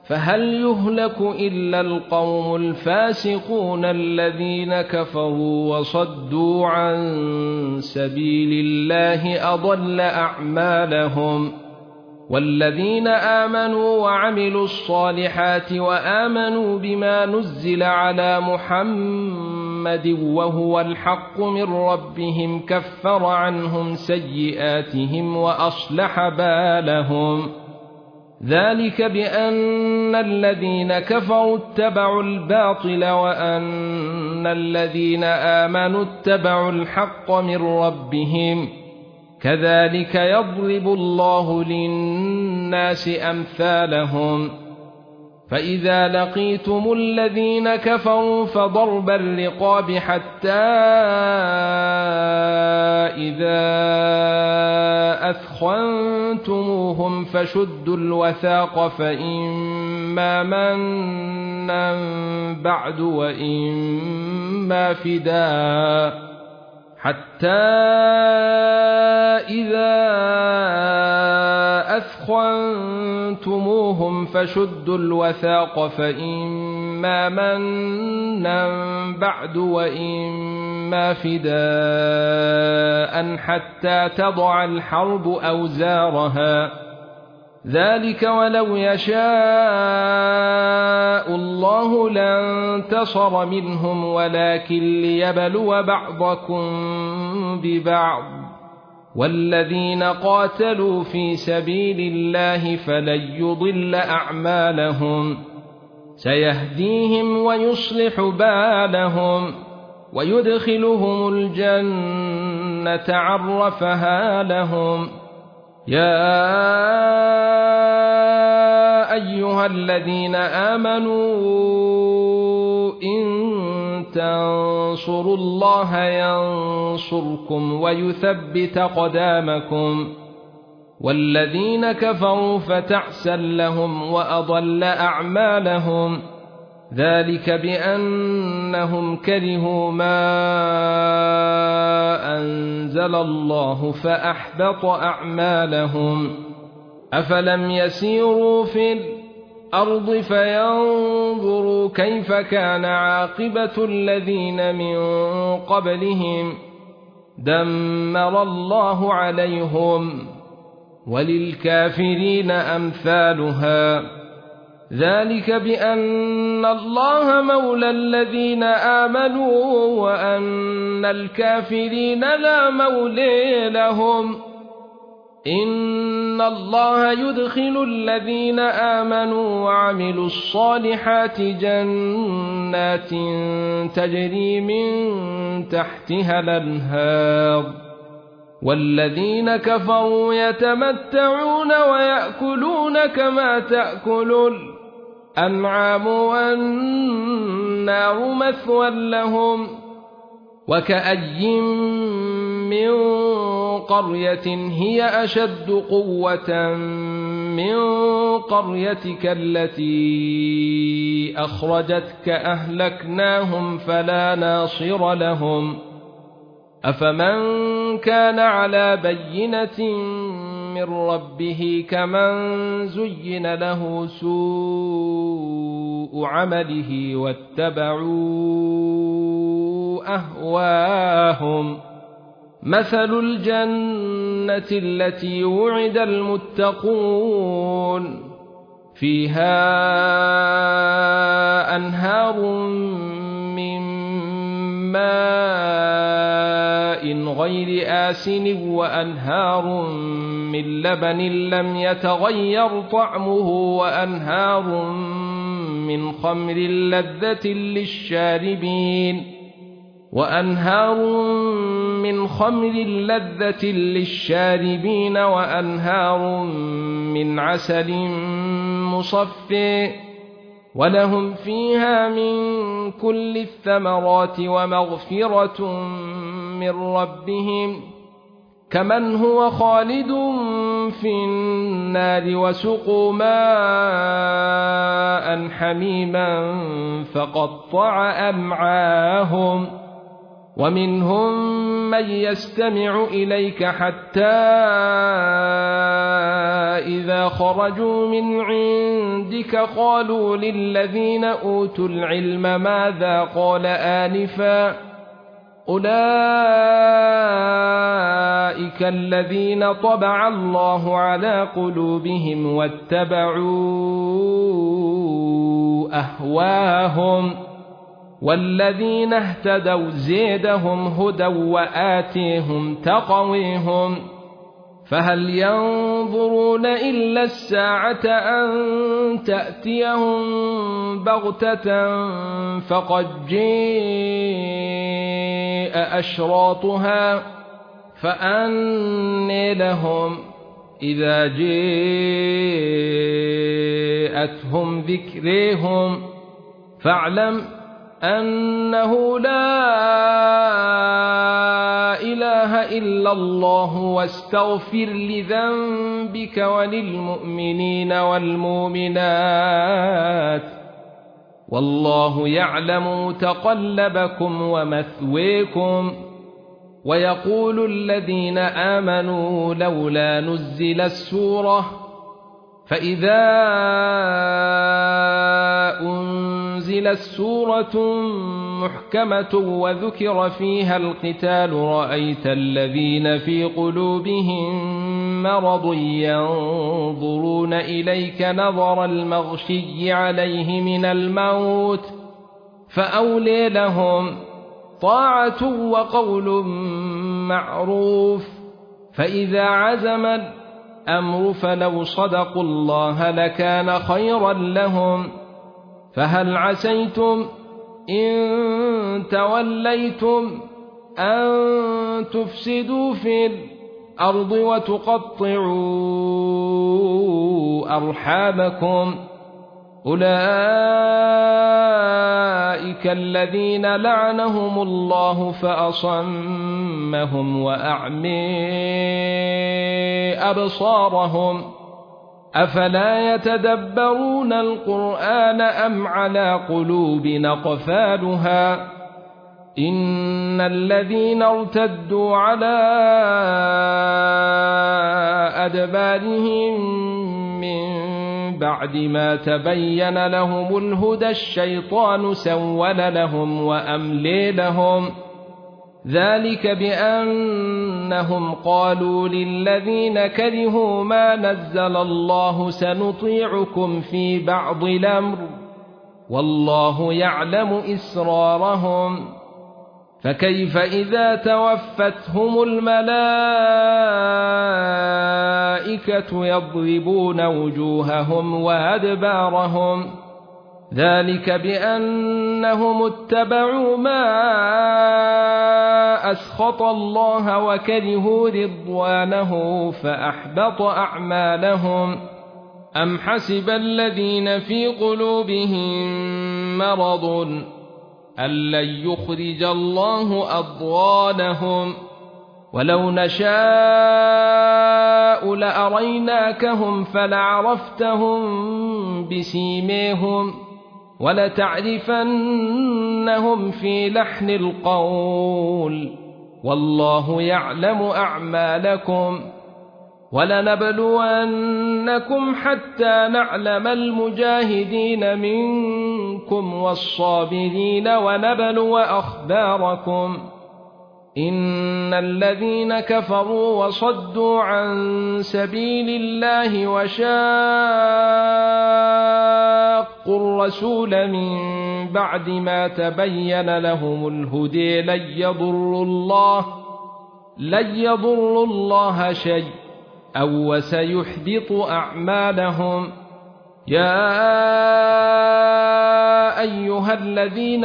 فهل يهلك إلا القوم الفاسقون الذين كفروا وصدوا عن سبيل الله أضل أعمالهم. والذين آمنوا وعملوا الصالحات وآمنوا بما نزل على محمد وهو الحق من ربهم كفر عنهم سيئاتهم وأصلح بالهم. ذلك بأن الذين كفروا اتبعوا الباطل وأن الذين آمنوا اتبعوا الحق من ربهم كذلك يضرب الله للناس أمثالهم. فإذا لقيتم الذين كفروا فضرب الرقاب حتى إذا أثخنتموهم فشدوا الوثاق فإما منا بعد وإما فداء حتى إذا أثخنتموهم فشدوا الوثاق فإما منا بعد وإما فداء حتى تضع الحرب أوزارها. ذلك ولو يشاء الله لانتصر منهم ولكن ليبلو بعضكم ببعض. والذين قاتلوا في سبيل الله فلن يضل أعمالهم سيهديهم ويصلح بالهم ويدخلهم الجنة عرفها لهم. يا أيها الذين آمنوا إن تنصروا الله ينصركم ويثبت قدامكم. والذين كفروا فتعسا لهم وأضل أعمالهم. ذلك بأنهم كرهوا ما أنزل الله فأحبط أعمالهم. أفلم يسيروا في الأرض فينظروا كيف كان عاقبة الذين من قبلهم دمر الله عليهم وللكافرين أمثالها. ذلك بأن الله مولى الذين آمنوا وأن الكافرين لا مولى لهم. إن الله يدخل الذين آمنوا وعملوا الصالحات جنات تجري من تحتها الأنهار. والذين كفروا يتمتعون ويأكلون كما تأكل الأنعام والنار مثوى لهم. وكأي من قرية هي أشد قوة من قريتك التي أخرجتك أهلكناهم فلا ناصر لهم. أفمن كان على بينة من ربه كمن زين له سوء عمله واتبعوا أهواهم. مثل الجنة التي وعد المتقون فيها أنهار من ماء غير آسن وأنهار من لبن لم يتغير طعمه وأنهار من خمر لذة للشاربين وأنهار من عسل مصفى ولهم فيها من كل الثمرات ومغفرة من ربهم كمن هو خالد في النار وسقوا ماء حميما فقطع أمعاهم. ومنهم من يستمع إليك حتى إذا خرجوا من عندك قالوا للذين أوتوا العلم ماذا قال آنفا أولئك الذين طبع الله على قلوبهم واتبعوا أهواهم والذين اهتدوا زيدهم هدى وآتيهم تقويهم فهل ينظرون إلا الساعة أن تأتيهم بغتة فقد جاء أشراطها فأنى لهم إذا جاءتهم ذكرهم فاعلم أنه لا إله إلا الله واستغفر لذنبك وللمؤمنين والمؤمنات والله يعلم متقلبكم ومثويكم ويقول الذين آمنوا لولا نزل السورة فإذا أنزلت سورة محكمة وذكر فيها القتال رأيت الذين في قلوبهم مرض ينظرون إليك نظر المغشي عليه من الموت فأولي لهم طاعة وقول معروف فإذا عزم الأمر فلو صدقوا الله لكان خيرا لهم فهل عسيتم إن توليتم أن تفسدوا في الأرض وتقطعوا أرحامكم أولئك الذين لعنهم الله فأصمهم وأعمي أبصارهم أفلا يتدبرون القرآن أم على قلوب أقفالها إن الذين ارتدوا على أدبارهم من بعد ما تبين لهم الهدى الشيطان سول لهم وأملي لهم ذلك بأنهم قالوا للذين كرهوا ما نزل الله سنطيعكم في بعض الأمر والله يعلم إسرارهم فكيف إذا توفتهم الملائكة يضربون وجوههم وأدبارهم ذلك بأنهم اتبعوا ما أسخط الله وكرهوا رضوانه فأحبط أعمالهم أم حسب الذين في قلوبهم مرض أن لن يخرج الله أضغانهم ولو نشاء لأريناكهم فلعرفتهم بسيميهم ولتعرفنهم في لحن القول والله يعلم أعمالكم ولنبلونكم حتى نعلم المجاهدين منكم والصابرين ونبلو أخباركم إن الذين كفروا وصدوا عن سبيل الله وشاقوا الرسول من بعد ما تبين لهم الهدى لن يضروا الله شيئا أو وسيحبط أعمالهم يا أيها الذين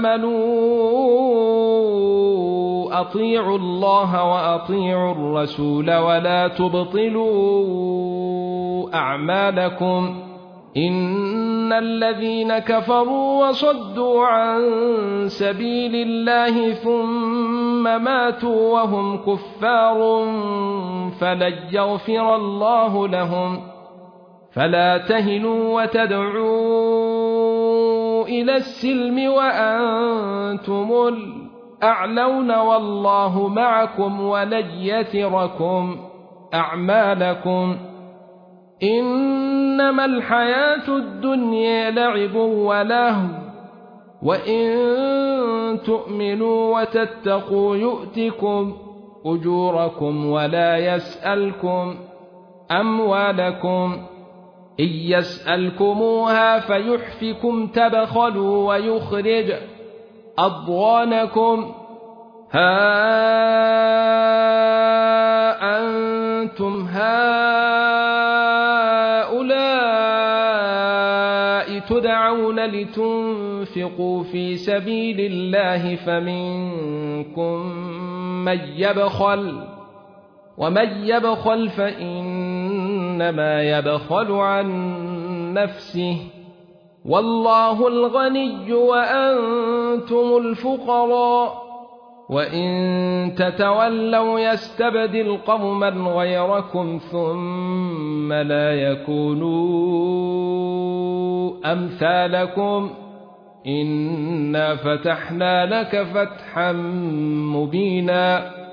آمنوا أطيعوا الله وأطيعوا الرسول ولا تبطلوا أعمالكم إن الذين كفروا وصدوا عن سبيل الله ثم ماتوا وهم كفار فلن يغفر الله لهم فلا تهنوا وتدعوا إلى السلم وأنتم الأعلون والله معكم ولن يتركم أعمالكم إنما الحياة الدنيا لعب ولهو وإن تؤمنوا وتتقوا يؤتكم أجوركم ولا يسألكم أموالكم إن يسألكموها فيحفكم تبخلوا ويخرج أضغانكم ها أنتم هؤلاء تدعون لتنفقوا في سبيل الله فمنكم من يبخل ومن يبخل فإنما يبخل عن نفسه والله الغني وأنتم الفقراء وإن تتولوا يستبدل قوما غيركم ثم لا يكونوا أمثالكم إنا فتحنا لك فتحا مبينا